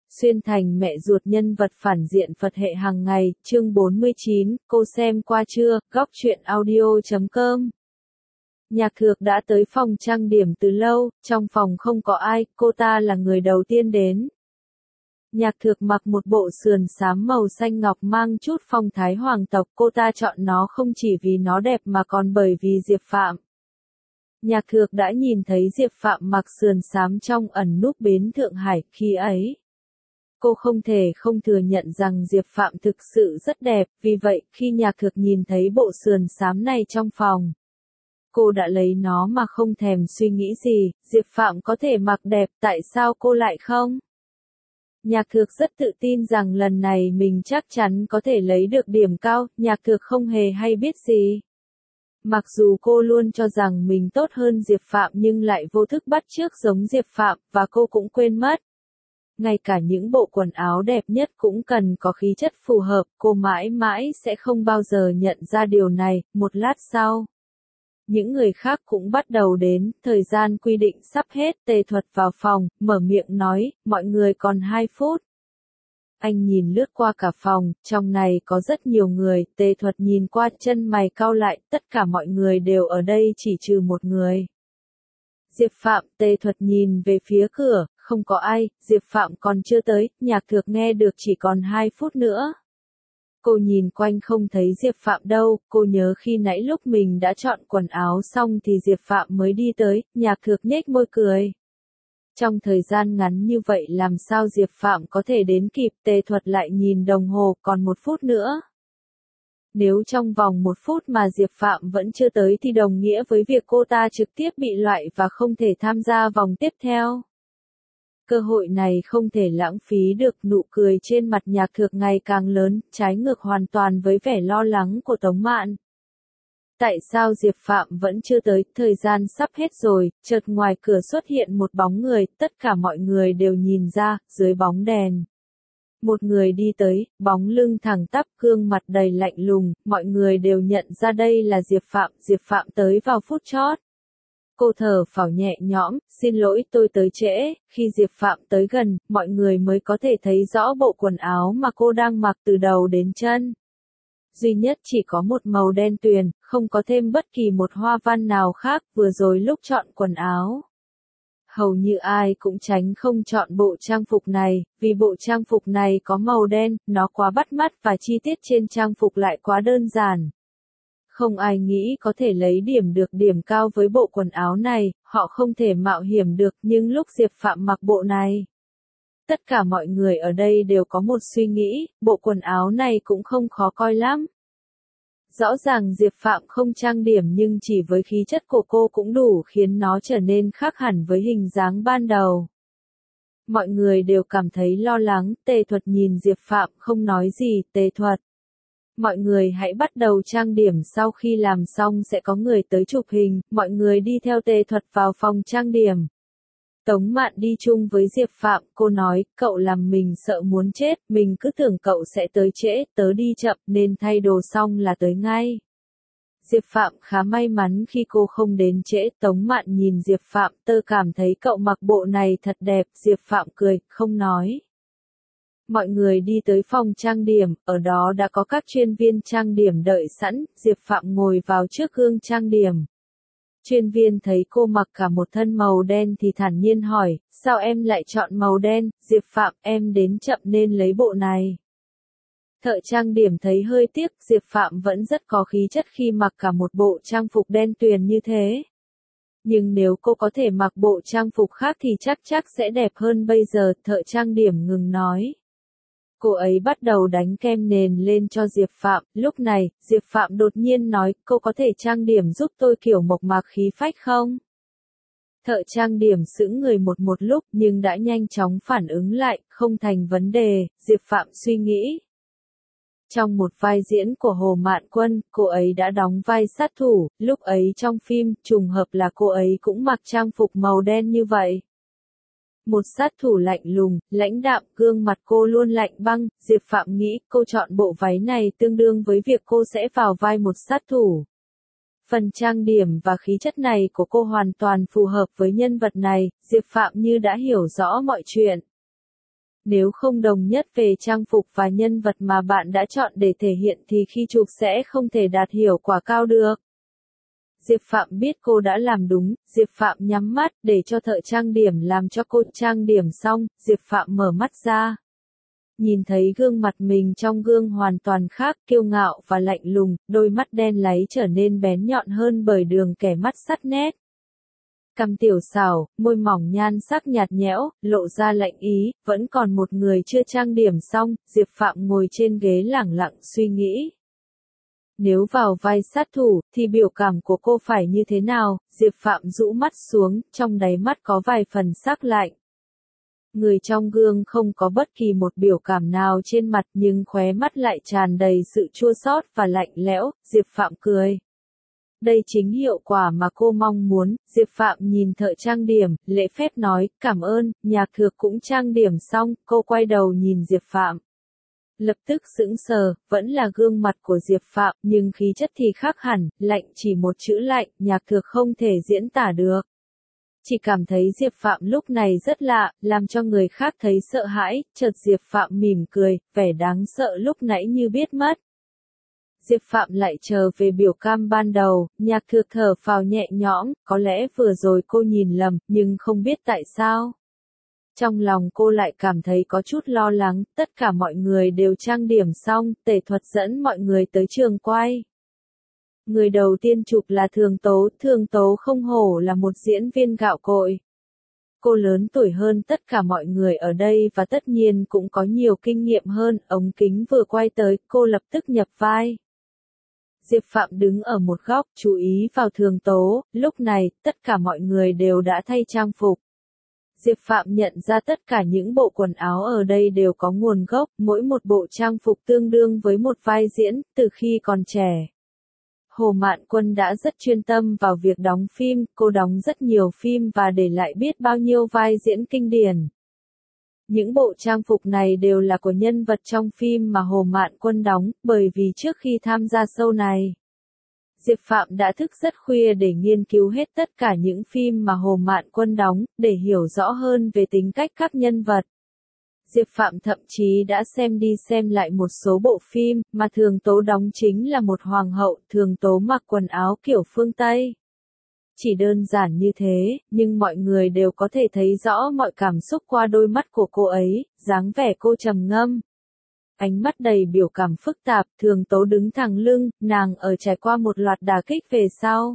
Xuyên thành mẹ ruột nhân vật phản diện Phật hệ hàng ngày, chương 49, cô xem qua chưa, góc truyện audio.com. Nhạc Thược đã tới phòng trang điểm từ lâu, trong phòng không có ai, cô ta là người đầu tiên đến. Nhạc Thược mặc một bộ sườn xám màu xanh ngọc mang chút phong thái hoàng tộc, cô ta chọn nó không chỉ vì nó đẹp mà còn bởi vì Diệp Phạm. Nhạc Thược đã nhìn thấy Diệp Phạm mặc sườn xám trong ẩn núp bến Thượng Hải, khi ấy cô không thể không thừa nhận rằng Diệp Phạm thực sự rất đẹp, vì vậy, khi Nhạc Thược nhìn thấy bộ sườn xám này trong phòng, cô đã lấy nó mà không thèm suy nghĩ gì, Diệp Phạm có thể mặc đẹp, tại sao cô lại không? Nhạc Thược rất tự tin rằng lần này mình chắc chắn có thể lấy được điểm cao, Nhạc Thược không hề hay biết gì. Mặc dù cô luôn cho rằng mình tốt hơn Diệp Phạm nhưng lại vô thức bắt chước giống Diệp Phạm, và cô cũng quên mất. Ngay cả những bộ quần áo đẹp nhất cũng cần có khí chất phù hợp, cô mãi mãi sẽ không bao giờ nhận ra điều này. Một lát sau, những người khác cũng bắt đầu đến, thời gian quy định sắp hết, Tề Thuật vào phòng, mở miệng nói, mọi người còn 2 phút. Anh nhìn lướt qua cả phòng, trong này có rất nhiều người, Tề Thuật nhìn qua chân mày cau lại, tất cả mọi người đều ở đây chỉ trừ một người. Diệp Phạm, Tề Thuật nhìn về phía cửa, không có ai, Diệp Phạm còn chưa tới, Nhạc Thược nghe được chỉ còn 2 phút nữa. Cô nhìn quanh không thấy Diệp Phạm đâu, cô nhớ khi nãy lúc mình đã chọn quần áo xong thì Diệp Phạm mới đi tới, Nhạc Thược nhếch môi cười. Trong thời gian ngắn như vậy làm sao Diệp Phạm có thể đến kịp, Tề Thuật lại nhìn đồng hồ, còn 1 phút nữa. Nếu trong vòng 1 phút mà Diệp Phạm vẫn chưa tới thì đồng nghĩa với việc cô ta trực tiếp bị loại và không thể tham gia vòng tiếp theo. Cơ hội này không thể lãng phí được, nụ cười trên mặt Nhạc Thược ngày càng lớn, trái ngược hoàn toàn với vẻ lo lắng của Tống Mạn. Tại sao Diệp Phạm vẫn chưa tới, thời gian sắp hết rồi, chợt ngoài cửa xuất hiện một bóng người, tất cả mọi người đều nhìn ra, dưới bóng đèn. Một người đi tới, bóng lưng thẳng tắp, gương mặt đầy lạnh lùng, mọi người đều nhận ra đây là Diệp Phạm tới vào phút chót. Cô thở phào nhẹ nhõm, xin lỗi tôi tới trễ, khi Diệp Phạm tới gần, mọi người mới có thể thấy rõ bộ quần áo mà cô đang mặc từ đầu đến chân. Duy nhất chỉ có một màu đen tuyền, không có thêm bất kỳ một hoa văn nào khác, vừa rồi lúc chọn quần áo. Hầu như ai cũng tránh không chọn bộ trang phục này, vì bộ trang phục này có màu đen, nó quá bắt mắt và chi tiết trên trang phục lại quá đơn giản. Không ai nghĩ có thể lấy được điểm cao với bộ quần áo này, họ không thể mạo hiểm được, nhưng lúc Diệp Phạm mặc bộ này, tất cả mọi người ở đây đều có một suy nghĩ, bộ quần áo này cũng không khó coi lắm. Rõ ràng Diệp Phạm không trang điểm nhưng chỉ với khí chất của cô cũng đủ khiến nó trở nên khác hẳn với hình dáng ban đầu. Mọi người đều cảm thấy lo lắng, Tề Thuật nhìn Diệp Phạm không nói gì, Tề Thuật. Mọi người hãy bắt đầu trang điểm, sau khi làm xong sẽ có người tới chụp hình, mọi người đi theo Tề Thuật vào phòng trang điểm. Tống Mạn đi chung với Diệp Phạm, cô nói, cậu làm mình sợ muốn chết, mình cứ tưởng cậu sẽ tới trễ, tớ đi chậm nên thay đồ xong là tới ngay. Diệp Phạm khá may mắn khi cô không đến trễ, Tống Mạn nhìn Diệp Phạm, tớ cảm thấy cậu mặc bộ này thật đẹp, Diệp Phạm cười, không nói. Mọi người đi tới phòng trang điểm, ở đó đã có các chuyên viên trang điểm đợi sẵn, Diệp Phạm ngồi vào trước gương trang điểm. Chuyên viên thấy cô mặc cả một thân màu đen thì thản nhiên hỏi, sao em lại chọn màu đen, Diệp Phạm, em đến chậm nên lấy bộ này. Thợ trang điểm thấy hơi tiếc, Diệp Phạm vẫn rất có khí chất khi mặc cả một bộ trang phục đen tuyền như thế. Nhưng nếu cô có thể mặc bộ trang phục khác thì chắc sẽ đẹp hơn bây giờ, thợ trang điểm ngừng nói. Cô ấy bắt đầu đánh kem nền lên cho Diệp Phạm, lúc này, Diệp Phạm đột nhiên nói, cô có thể trang điểm giúp tôi kiểu mộc mạc khí phách không? Thợ trang điểm sững người một lúc nhưng đã nhanh chóng phản ứng lại, không thành vấn đề, Diệp Phạm suy nghĩ. Trong một vai diễn của Hồ Mạn Quân, cô ấy đã đóng vai sát thủ, lúc ấy trong phim, trùng hợp là cô ấy cũng mặc trang phục màu đen như vậy. Một sát thủ lạnh lùng, lãnh đạm, gương mặt cô luôn lạnh băng, Diệp Phạm nghĩ cô chọn bộ váy này tương đương với việc cô sẽ vào vai một sát thủ. Phần trang điểm và khí chất này của cô hoàn toàn phù hợp với nhân vật này, Diệp Phạm như đã hiểu rõ mọi chuyện. Nếu không đồng nhất về trang phục và nhân vật mà bạn đã chọn để thể hiện thì khi chụp sẽ không thể đạt hiệu quả cao được. Diệp Phạm biết cô đã làm đúng, Diệp Phạm nhắm mắt để cho thợ trang điểm làm cho cô trang điểm xong, Diệp Phạm mở mắt ra. Nhìn thấy gương mặt mình trong gương hoàn toàn khác, kiêu ngạo và lạnh lùng, đôi mắt đen láy trở nên bén nhọn hơn bởi đường kẻ mắt sắc nét. Cằm tiểu xảo, môi mỏng nhan sắc nhạt nhẽo, lộ ra lạnh ý, vẫn còn một người chưa trang điểm xong, Diệp Phạm ngồi trên ghế lẳng lặng suy nghĩ. Nếu vào vai sát thủ, thì biểu cảm của cô phải như thế nào? Diệp Phạm rũ mắt xuống, trong đáy mắt có vài phần sắc lạnh. Người trong gương không có bất kỳ một biểu cảm nào trên mặt nhưng khóe mắt lại tràn đầy sự chua xót và lạnh lẽo, Diệp Phạm cười. Đây chính hiệu quả mà cô mong muốn, Diệp Phạm nhìn thợ trang điểm, lễ phép nói, cảm ơn, Nhạc Thược cũng trang điểm xong, cô quay đầu nhìn Diệp Phạm. Lập tức sững sờ, vẫn là gương mặt của Diệp Phạm, nhưng khí chất thì khác hẳn, lạnh chỉ một chữ lạnh, Nhạc Thược không thể diễn tả được. Chỉ cảm thấy Diệp Phạm lúc này rất lạ, làm cho người khác thấy sợ hãi, chợt Diệp Phạm mỉm cười, vẻ đáng sợ lúc nãy như biết mất. Diệp Phạm lại trở về biểu cam ban đầu, Nhạc Thược thở phào nhẹ nhõm, có lẽ vừa rồi cô nhìn lầm, nhưng không biết tại sao. Trong lòng cô lại cảm thấy có chút lo lắng, tất cả mọi người đều trang điểm xong, tề thuật dẫn mọi người tới trường quay. Người đầu tiên chụp là Thường Tố không hổ là một diễn viên gạo cội. Cô lớn tuổi hơn tất cả mọi người ở đây và tất nhiên cũng có nhiều kinh nghiệm hơn, ống kính vừa quay tới, cô lập tức nhập vai. Diệp Phạm đứng ở một góc, chú ý vào Thường Tố, lúc này, tất cả mọi người đều đã thay trang phục. Diệp Phạm nhận ra tất cả những bộ quần áo ở đây đều có nguồn gốc, mỗi một bộ trang phục tương đương với một vai diễn, từ khi còn trẻ. Hồ Mạn Quân đã rất chuyên tâm vào việc đóng phim, cô đóng rất nhiều phim và để lại biết bao nhiêu vai diễn kinh điển. Những bộ trang phục này đều là của nhân vật trong phim mà Hồ Mạn Quân đóng, bởi vì trước khi tham gia show này, Diệp Phạm đã thức rất khuya để nghiên cứu hết tất cả những phim mà Hồ Mạn Quân đóng, để hiểu rõ hơn về tính cách các nhân vật. Diệp Phạm thậm chí đã xem đi xem lại một số bộ phim, mà Thường Tố đóng chính là một hoàng hậu, Thường Tố mặc quần áo kiểu phương Tây. Chỉ đơn giản như thế, nhưng mọi người đều có thể thấy rõ mọi cảm xúc qua đôi mắt của cô ấy, dáng vẻ cô trầm ngâm. Ánh mắt đầy biểu cảm phức tạp, Thường Tố đứng thẳng lưng, nàng ở trải qua một loạt đả kích về sau.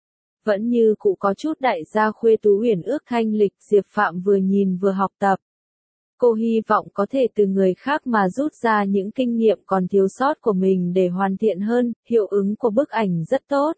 Vẫn như cụ có chút đại gia Khuê Tú Uyển ước thanh lịch, Diệp Phạm vừa nhìn vừa học tập. Cô hy vọng có thể từ người khác mà rút ra những kinh nghiệm còn thiếu sót của mình để hoàn thiện hơn, hiệu ứng của bức ảnh rất tốt.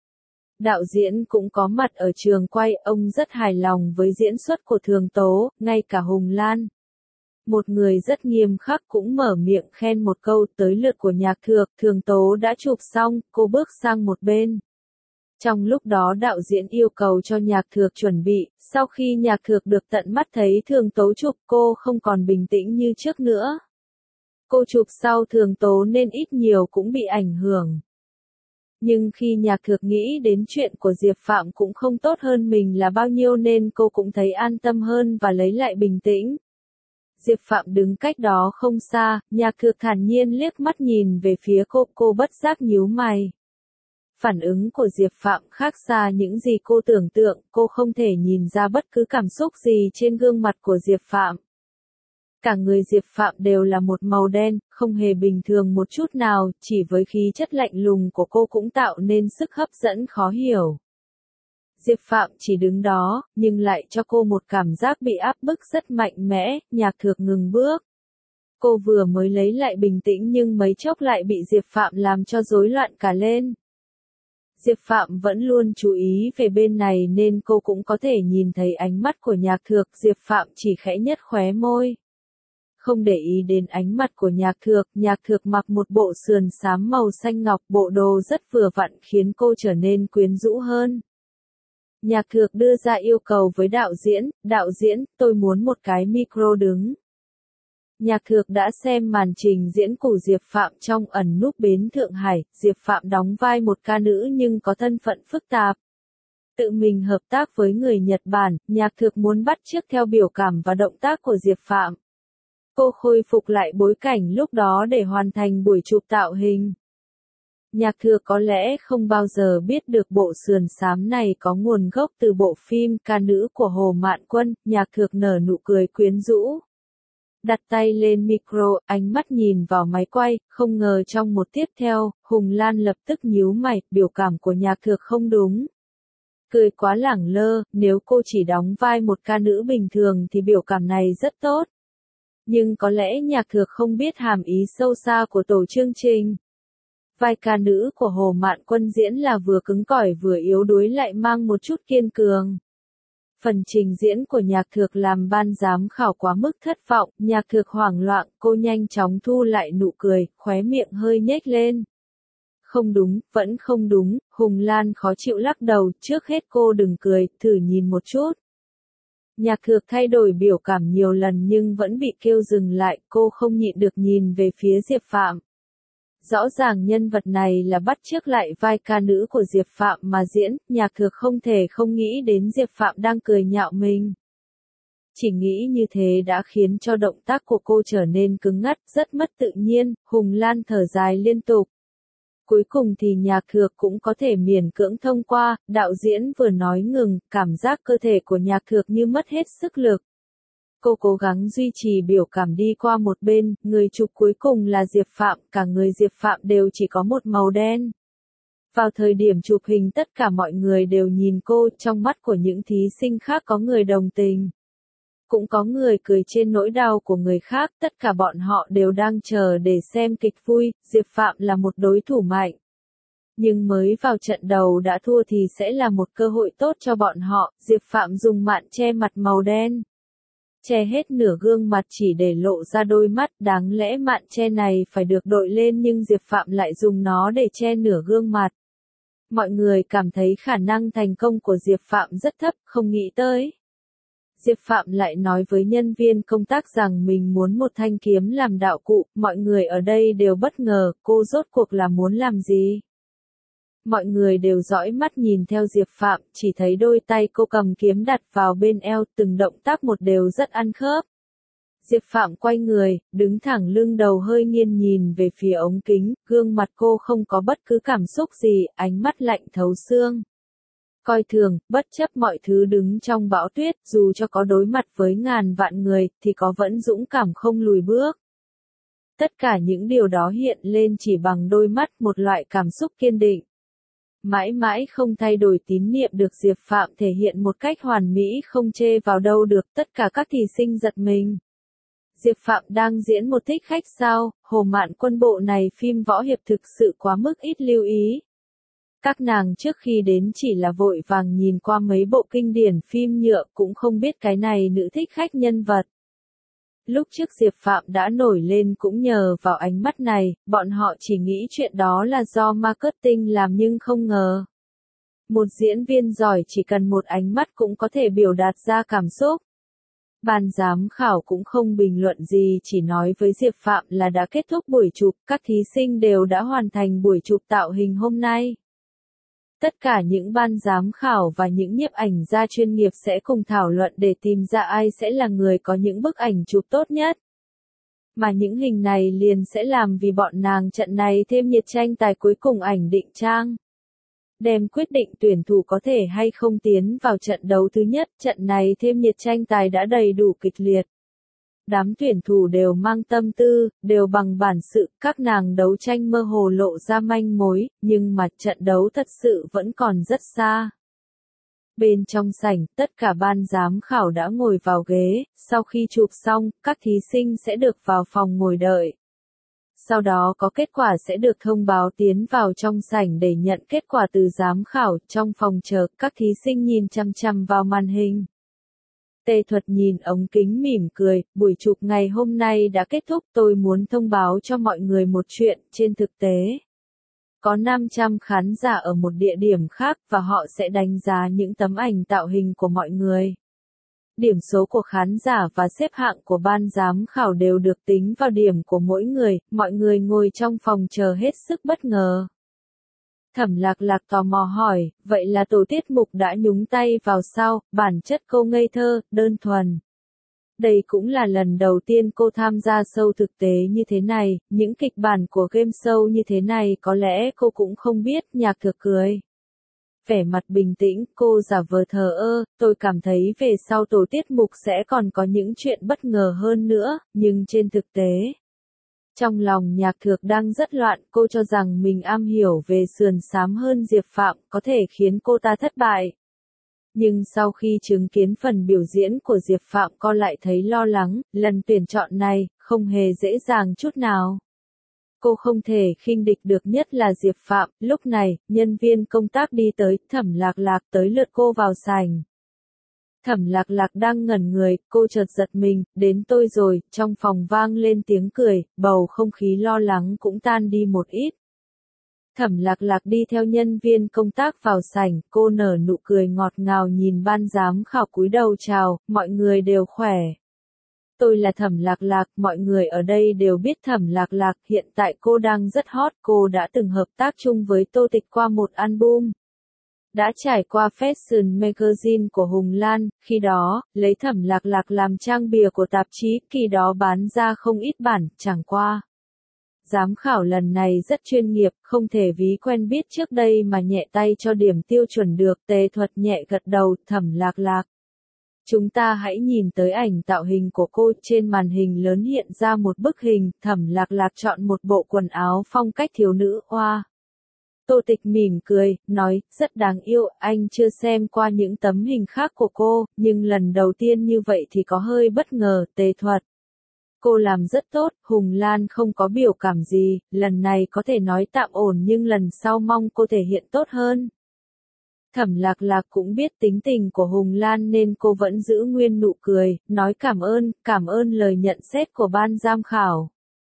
Đạo diễn cũng có mặt ở trường quay, ông rất hài lòng với diễn xuất của Thường Tố, ngay cả Hùng Lan. Một người rất nghiêm khắc cũng mở miệng khen một câu, tới lượt của Nhạc Thược, Thường Tố đã chụp xong, cô bước sang một bên. Trong lúc đó đạo diễn yêu cầu cho Nhạc Thược chuẩn bị, sau khi Nhạc Thược được tận mắt thấy Thường Tố chụp cô không còn bình tĩnh như trước nữa. Cô chụp sau Thường Tố nên ít nhiều cũng bị ảnh hưởng. Nhưng khi Nhạc Thược nghĩ đến chuyện của Diệp Phạm cũng không tốt hơn mình là bao nhiêu nên cô cũng thấy an tâm hơn và lấy lại bình tĩnh. Diệp Phạm đứng cách đó không xa, Nhạc Thược thản nhiên liếc mắt nhìn về phía cô bất giác nhíu mày. Phản ứng của Diệp Phạm khác xa những gì cô tưởng tượng, cô không thể nhìn ra bất cứ cảm xúc gì trên gương mặt của Diệp Phạm. Cả người Diệp Phạm đều là một màu đen, không hề bình thường một chút nào, chỉ với khí chất lạnh lùng của cô cũng tạo nên sức hấp dẫn khó hiểu. Diệp Phạm chỉ đứng đó, nhưng lại cho cô một cảm giác bị áp bức rất mạnh mẽ, Nhạc Thược ngừng bước. Cô vừa mới lấy lại bình tĩnh nhưng mấy chốc lại bị Diệp Phạm làm cho rối loạn cả lên. Diệp Phạm vẫn luôn chú ý về bên này nên cô cũng có thể nhìn thấy ánh mắt của Nhạc Thược, Diệp Phạm chỉ khẽ nhếch khóe môi. Không để ý đến ánh mắt của Nhạc Thược mặc một bộ sườn xám màu xanh ngọc, bộ đồ rất vừa vặn khiến cô trở nên quyến rũ hơn. Nhạc Thược đưa ra yêu cầu với đạo diễn, tôi muốn một cái micro đứng. Nhạc Thược đã xem màn trình diễn của Diệp Phạm trong Ẩn Núp Bến Thượng Hải, Diệp Phạm đóng vai một ca nữ nhưng có thân phận phức tạp. Tự mình hợp tác với người Nhật Bản, Nhạc Thược muốn bắt chước theo biểu cảm và động tác của Diệp Phạm. Cô khôi phục lại bối cảnh lúc đó để hoàn thành buổi chụp tạo hình. Nhạc Thược có lẽ không bao giờ biết được bộ sườn xám này có nguồn gốc từ bộ phim Ca nữ của Hồ Mạn Quân. Nhạc Thược nở nụ cười quyến rũ. Đặt tay lên micro, ánh mắt nhìn vào máy quay, không ngờ trong một tiếp theo, Hùng Lan lập tức nhíu mày, biểu cảm của Nhạc Thược không đúng. Cười quá lẳng lơ, nếu cô chỉ đóng vai một ca nữ bình thường thì biểu cảm này rất tốt. Nhưng có lẽ Nhạc Thược không biết hàm ý sâu xa của tổ chương trình. Vai ca nữ của Hồ Mạn Quân diễn là vừa cứng cỏi vừa yếu đuối lại mang một chút kiên cường. Phần trình diễn của Nhạc Thược làm ban giám khảo quá mức thất vọng, Nhạc Thược hoảng loạn, cô nhanh chóng thu lại nụ cười, khóe miệng hơi nhếch lên. Không đúng, vẫn không đúng, Hùng Lan khó chịu lắc đầu, trước hết cô đừng cười, thử nhìn một chút. Nhạc Thược thay đổi biểu cảm nhiều lần nhưng vẫn bị kêu dừng lại, cô không nhịn được nhìn về phía Diệp Phạm. Rõ ràng nhân vật này là bắt chước lại vai ca nữ của Diệp Phạm mà diễn, Nhạc Thược không thể không nghĩ đến Diệp Phạm đang cười nhạo mình. Chỉ nghĩ như thế đã khiến cho động tác của cô trở nên cứng ngắc, rất mất tự nhiên, Hùng Lan thở dài liên tục. Cuối cùng thì Nhạc Thược cũng có thể miễn cưỡng thông qua, đạo diễn vừa nói ngừng, cảm giác cơ thể của Nhạc Thược như mất hết sức lực. Cô cố gắng duy trì biểu cảm đi qua một bên, người chụp cuối cùng là Diệp Phạm, cả người Diệp Phạm đều chỉ có một màu đen. Vào thời điểm chụp hình tất cả mọi người đều nhìn cô, trong mắt của những thí sinh khác có người đồng tình. Cũng có người cười trên nỗi đau của người khác, tất cả bọn họ đều đang chờ để xem kịch vui, Diệp Phạm là một đối thủ mạnh. Nhưng mới vào trận đầu đã thua thì sẽ là một cơ hội tốt cho bọn họ, Diệp Phạm dùng mạn che mặt màu đen. Che hết nửa gương mặt chỉ để lộ ra đôi mắt, đáng lẽ mạn che này phải được đội lên nhưng Diệp Phạm lại dùng nó để che nửa gương mặt. Mọi người cảm thấy khả năng thành công của Diệp Phạm rất thấp, không nghĩ tới. Diệp Phạm lại nói với nhân viên công tác rằng mình muốn một thanh kiếm làm đạo cụ, mọi người ở đây đều bất ngờ, cô rốt cuộc là muốn làm gì? Mọi người đều dõi mắt nhìn theo Diệp Phạm, chỉ thấy đôi tay cô cầm kiếm đặt vào bên eo, từng động tác một đều rất ăn khớp. Diệp Phạm quay người, đứng thẳng lưng đầu hơi nghiêng nhìn về phía ống kính, gương mặt cô không có bất cứ cảm xúc gì, ánh mắt lạnh thấu xương. Coi thường, bất chấp mọi thứ đứng trong bão tuyết, dù cho có đối mặt với ngàn vạn người, thì có vẫn dũng cảm không lùi bước. Tất cả những điều đó hiện lên chỉ bằng đôi mắt, một loại cảm xúc kiên định. Mãi mãi không thay đổi tín niệm được Diệp Phạm thể hiện một cách hoàn mỹ không chê vào đâu được, tất cả các thí sinh giật mình. Diệp Phạm đang diễn một thích khách sao, Hồ Mạn Quân bộ này phim võ hiệp thực sự quá mức ít lưu ý. Các nàng trước khi đến chỉ là vội vàng nhìn qua mấy bộ kinh điển phim nhựa cũng không biết cái này nữ thích khách nhân vật. Lúc trước Diệp Phạm đã nổi lên cũng nhờ vào ánh mắt này, bọn họ chỉ nghĩ chuyện đó là do marketing làm nhưng không ngờ. Một diễn viên giỏi chỉ cần một ánh mắt cũng có thể biểu đạt ra cảm xúc. Ban giám khảo cũng không bình luận gì, chỉ nói với Diệp Phạm là đã kết thúc buổi chụp, các thí sinh đều đã hoàn thành buổi chụp tạo hình hôm nay. Tất cả những ban giám khảo và những nhiếp ảnh gia chuyên nghiệp sẽ cùng thảo luận để tìm ra ai sẽ là người có những bức ảnh chụp tốt nhất. Mà những hình này liền sẽ làm vì bọn nàng trận này thêm nhiệt tranh tài cuối cùng ảnh định trang. Đem quyết định tuyển thủ có thể hay không tiến vào trận đấu thứ nhất, trận này thêm nhiệt tranh tài đã đầy đủ kịch liệt. Đám tuyển thủ đều mang tâm tư, đều bằng bản sự, các nàng đấu tranh mơ hồ lộ ra manh mối, nhưng mà trận đấu thật sự vẫn còn rất xa. Bên trong sảnh, tất cả ban giám khảo đã ngồi vào ghế, sau khi chụp xong, các thí sinh sẽ được vào phòng ngồi đợi. Sau đó có kết quả sẽ được thông báo tiến vào trong sảnh để nhận kết quả từ giám khảo, trong phòng chờ, các thí sinh nhìn chằm chằm vào màn hình. Tề Thuật nhìn ống kính mỉm cười, buổi chụp ngày hôm nay đã kết thúc, tôi muốn thông báo cho mọi người một chuyện, trên thực tế. Có 500 khán giả ở một địa điểm khác và họ sẽ đánh giá những tấm ảnh tạo hình của mọi người. Điểm số của khán giả và xếp hạng của ban giám khảo đều được tính vào điểm của mỗi người, mọi người ngồi trong phòng chờ hết sức bất ngờ. Thẩm Lạc Lạc tò mò hỏi, vậy là tổ tiết mục đã nhúng tay vào sao, bản chất cô ngây thơ, đơn thuần. Đây cũng là lần đầu tiên cô tham gia show thực tế như thế này, những kịch bản của game show như thế này có lẽ cô cũng không biết, Nhạc Thược cười. Vẻ mặt bình tĩnh, cô giả vờ thờ ơ, tôi cảm thấy về sau tổ tiết mục sẽ còn có những chuyện bất ngờ hơn nữa, nhưng trên thực tế. Trong lòng Nhạc Thược đang rất loạn, cô cho rằng mình am hiểu về sườn xám hơn Diệp Phạm, có thể khiến cô ta thất bại. Nhưng sau khi chứng kiến phần biểu diễn của Diệp Phạm cô lại thấy lo lắng, lần tuyển chọn này, không hề dễ dàng chút nào. Cô không thể khinh địch được, nhất là Diệp Phạm. Lúc này, nhân viên công tác đi tới, Thẩm Lạc Lạc tới lượt cô vào sảnh. Thẩm Lạc Lạc đang ngẩn người, cô chợt giật mình, đến tôi rồi, trong phòng vang lên tiếng cười, bầu không khí lo lắng cũng tan đi một ít. Thẩm Lạc Lạc đi theo nhân viên công tác vào sảnh, cô nở nụ cười ngọt ngào nhìn ban giám khảo cúi đầu chào, mọi người đều khỏe. Tôi là Thẩm Lạc Lạc, mọi người ở đây đều biết Thẩm Lạc Lạc, hiện tại cô đang rất hot, cô đã từng hợp tác chung với Tô Tịch qua một album. Đã trải qua Fashion Magazine của Hùng Lan, khi đó, lấy Thẩm Lạc Lạc làm trang bìa của tạp chí, kỳ đó bán ra không ít bản, chẳng qua. Giám khảo lần này rất chuyên nghiệp, không thể ví quen biết trước đây mà nhẹ tay cho điểm tiêu chuẩn được, Tề Thuật nhẹ gật đầu, Thẩm Lạc Lạc. Chúng ta hãy nhìn tới ảnh tạo hình của cô, trên màn hình lớn hiện ra một bức hình, Thẩm Lạc Lạc chọn một bộ quần áo phong cách thiếu nữ, oa. Tô Tịch mỉm cười, nói, rất đáng yêu, anh chưa xem qua những tấm hình khác của cô, nhưng lần đầu tiên như vậy thì có hơi bất ngờ, Tề Thuật. Cô làm rất tốt, Hùng Lan không có biểu cảm gì, lần này có thể nói tạm ổn nhưng lần sau mong cô thể hiện tốt hơn. Thẩm Lạc Lạc cũng biết tính tình của Hùng Lan nên cô vẫn giữ nguyên nụ cười, nói cảm ơn lời nhận xét của ban giám khảo.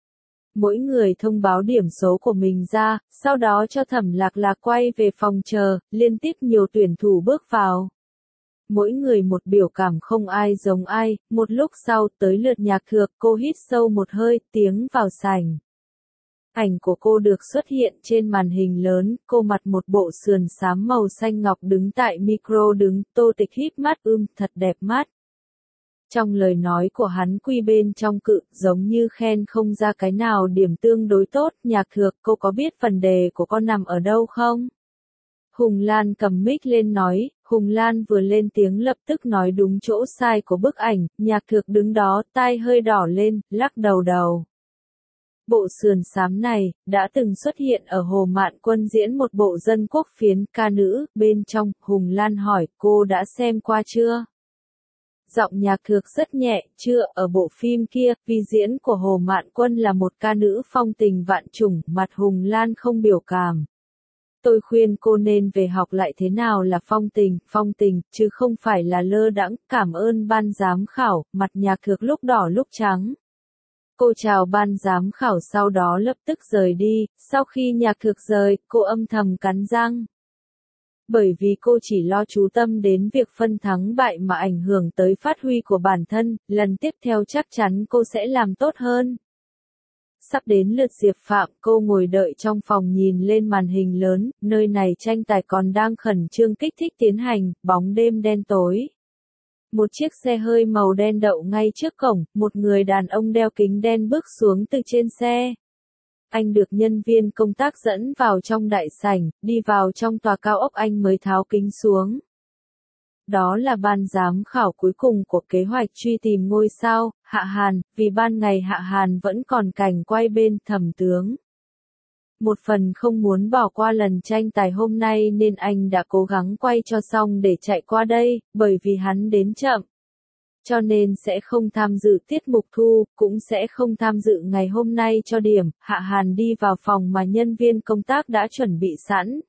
Mỗi người thông báo điểm số của mình ra, sau đó cho Thẩm Lạc Lạc quay về phòng chờ, liên tiếp nhiều tuyển thủ bước vào. Mỗi người một biểu cảm không ai giống ai, một lúc sau tới lượt Nhạc Thược, cô hít sâu một hơi, tiến vào sảnh. Ảnh của cô được xuất hiện trên màn hình lớn, cô mặc một bộ sườn xám màu xanh ngọc đứng tại micro đứng, Tô Tịch híp mắt thật đẹp mắt. Trong lời nói của hắn quy bên trong cự, giống như khen không ra cái nào điểm tương đối tốt, Nhạc Thược, cô có biết vấn đề của con nằm ở đâu không? Hùng Lan cầm mic lên nói, Hùng Lan vừa lên tiếng lập tức nói đúng chỗ sai của bức ảnh, Nhạc Thược đứng đó, tai hơi đỏ lên, lắc đầu. Bộ sườn xám này, đã từng xuất hiện ở Hồ Mạn Quân diễn một bộ dân quốc phiến ca nữ, bên trong, Hùng Lan hỏi, cô đã xem qua chưa? Giọng Nhạc Thược rất nhẹ, chưa, ở bộ phim kia, vi diễn của Hồ Mạn Quân là một ca nữ phong tình vạn trùng, mặt Hùng Lan không biểu cảm. Tôi khuyên cô nên về học lại thế nào là phong tình, chứ không phải là lơ đãng, cảm ơn ban giám khảo, mặt Nhạc Thược lúc đỏ lúc trắng. Cô chào ban giám khảo sau đó lập tức rời đi, sau khi Nhạc Thược rời, cô âm thầm cắn răng. Bởi vì cô chỉ lo chú tâm đến việc phân thắng bại mà ảnh hưởng tới phát huy của bản thân, lần tiếp theo chắc chắn cô sẽ làm tốt hơn. Sắp đến lượt Diệp Phạm, cô ngồi đợi trong phòng nhìn lên màn hình lớn, nơi này tranh tài còn đang khẩn trương kích thích tiến hành, bóng đêm đen tối. Một chiếc xe hơi màu đen đậu ngay trước cổng, một người đàn ông đeo kính đen bước xuống từ trên xe. Anh được nhân viên công tác dẫn vào trong đại sảnh, đi vào trong tòa cao ốc anh mới tháo kính xuống. Đó là ban giám khảo cuối cùng của kế hoạch truy tìm ngôi sao, Hạ Hàn, vì ban ngày Hạ Hàn vẫn còn cảnh quay bên Thẩm Tướng. Một phần không muốn bỏ qua lần tranh tài hôm nay nên anh đã cố gắng quay cho xong để chạy qua đây, bởi vì hắn đến chậm. Cho nên sẽ không tham dự tiết mục thu, cũng sẽ không tham dự ngày hôm nay cho điểm, Hạ Hàn đi vào phòng mà nhân viên công tác đã chuẩn bị sẵn.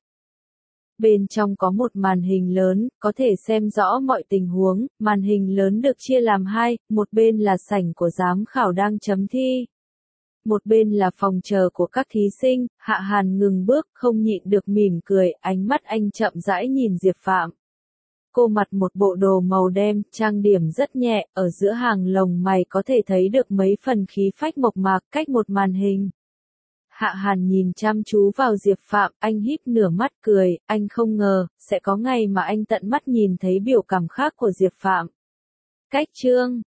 Bên trong có một màn hình lớn, có thể xem rõ mọi tình huống, màn hình lớn được chia làm hai, một bên là sảnh của giám khảo đang chấm thi. Một bên là phòng chờ của các thí sinh, Hạ Hàn ngừng bước, không nhịn được mỉm cười, ánh mắt anh chậm rãi nhìn Diệp Phạm. Cô mặc một bộ đồ màu đen, trang điểm rất nhẹ, ở giữa hàng lồng mày có thể thấy được mấy phần khí phách mộc mạc cách một màn hình. Hạ Hàn nhìn chăm chú vào Diệp Phạm, anh híp nửa mắt cười, anh không ngờ, sẽ có ngày mà anh tận mắt nhìn thấy biểu cảm khác của Diệp Phạm. Cách chương